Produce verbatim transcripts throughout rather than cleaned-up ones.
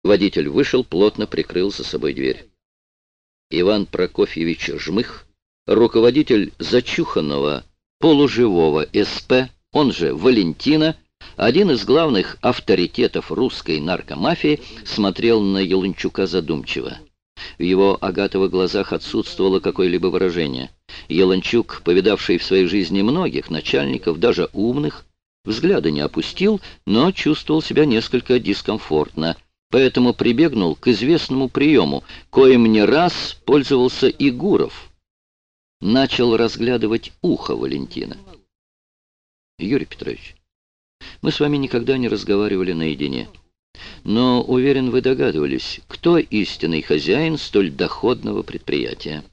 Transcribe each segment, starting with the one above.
Водитель вышел, плотно прикрыл за собой дверь. Иван Прокофьевич Жмых, руководитель зачуханного полуживого СП, он же Валентина, один из главных авторитетов русской наркомафии, смотрел на Еланчука задумчиво. В его агатовых глазах отсутствовало какое-либо выражение. Еланчук, повидавший в своей жизни многих начальников, даже умных, взгляда не опустил, но чувствовал себя несколько дискомфортно, поэтому прибегнул к известному приему, коим не раз пользовался и Гуров. Начал разглядывать ухо Валентина. «Юрий Петрович, мы с вами никогда не разговаривали наедине. Но, уверен, вы догадывались, кто истинный хозяин столь доходного предприятия.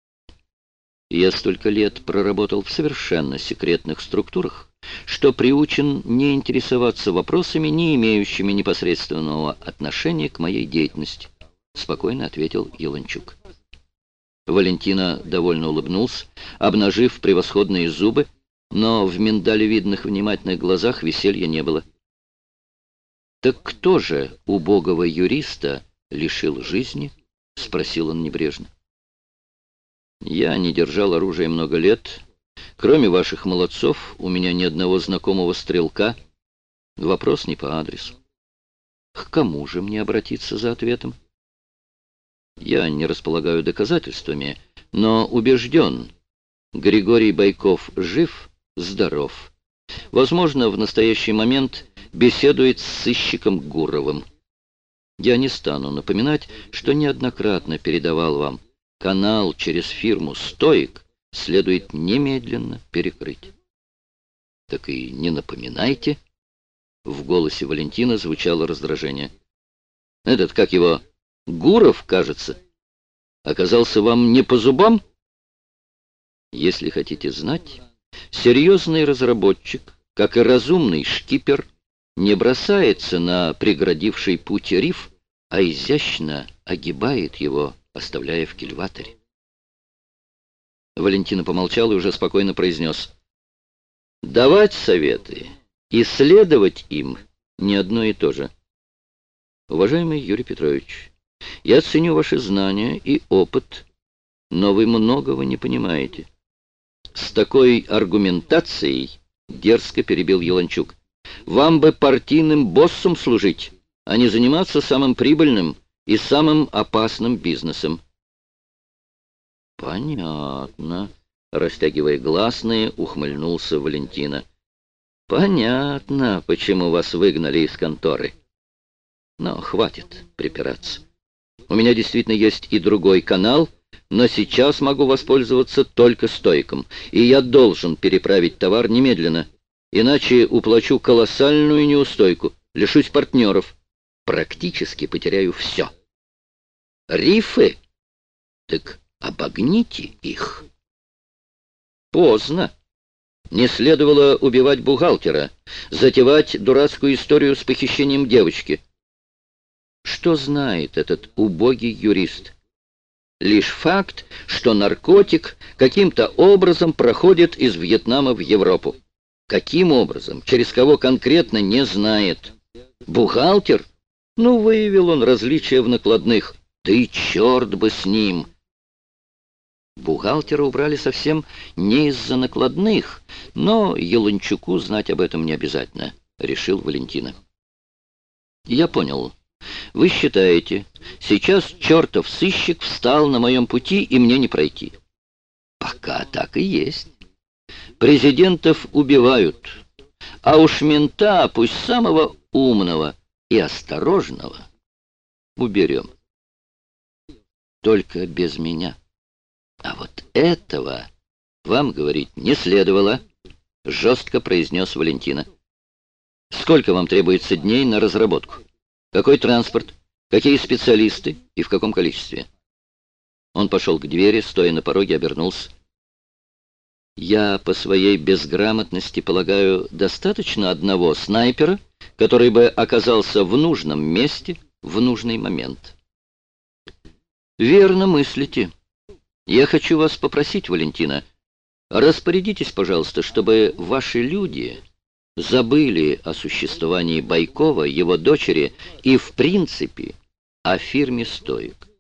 Я столько лет проработал в совершенно секретных структурах, что приучен не интересоваться вопросами, не имеющими непосредственного отношения к моей деятельности», — спокойно ответил Еланчук. Валентина довольно улыбнулся, обнажив превосходные зубы, но в миндалевидных внимательных глазах веселья не было. «Так кто же убогого юриста лишил жизни?» — спросил он небрежно. «Я не держал оружие много лет. Кроме ваших молодцов, у меня ни одного знакомого стрелка. Вопрос не по адресу. К кому же мне обратиться за ответом? Я не располагаю доказательствами, но убежден, Григорий Байков жив, здоров. Возможно, в настоящий момент беседует с сыщиком Гуровым. Я не стану напоминать, что неоднократно передавал вам, канал через фирму «Стоик» следует немедленно перекрыть. Так и не напоминайте. В голосе Валентина звучало раздражение. Этот, как его, Гуров, кажется, оказался вам не по зубам? Если хотите знать, серьезный разработчик, как и разумный шкипер, не бросается на преградивший путь риф, а изящно огибает его, оставляя в кильваторе. Валентина помолчал и уже спокойно произнес: «Давать советы и следовать им не одно и то же. Уважаемый Юрий Петрович, я ценю ваши знания и опыт, но вы многого не понимаете». С такой аргументацией дерзко перебил Еланчук. «Вам бы партийным боссом служить, а не заниматься самым прибыльным и самым опасным бизнесом». «Понятно», — растягивая гласные, ухмыльнулся Валентина. «Понятно, почему вас выгнали из конторы. Но хватит припираться. У меня действительно есть и другой канал, но сейчас могу воспользоваться только Стоиком, и я должен переправить товар немедленно, иначе уплачу колоссальную неустойку, лишусь партнеров, практически потеряю все. Рифы? Так обогните их». Поздно. Не следовало убивать бухгалтера, затевать дурацкую историю с похищением девочки. Что знает этот убогий юрист? Лишь факт, что наркотик каким-то образом проходит из Вьетнама в Европу. Каким образом, через кого конкретно, не знает. Бухгалтер? Ну, выявил он различия в накладных. Да и черт бы с ним! Бухгалтера убрали совсем не из-за накладных, но Еланчуку знать об этом не обязательно, решил Валентина. Я понял. Вы считаете, сейчас чертов сыщик встал на моем пути, и мне не пройти? Пока так и есть. Президентов убивают, а уж мента, пусть самого умного и осторожного, уберем. Только без меня. А вот этого вам говорить не следовало, жестко произнес Валентина. Сколько вам требуется дней на разработку? Какой транспорт? Какие специалисты и в каком количестве? Он пошел к двери, стоя на пороге, обернулся. Я по своей безграмотности полагаю, достаточно одного снайпера, который бы оказался в нужном месте в нужный момент. Верно мыслите. Я хочу вас попросить, Валентина, распорядитесь, пожалуйста, чтобы ваши люди забыли о существовании Байкова, его дочери и, в принципе, о фирме «Стоик».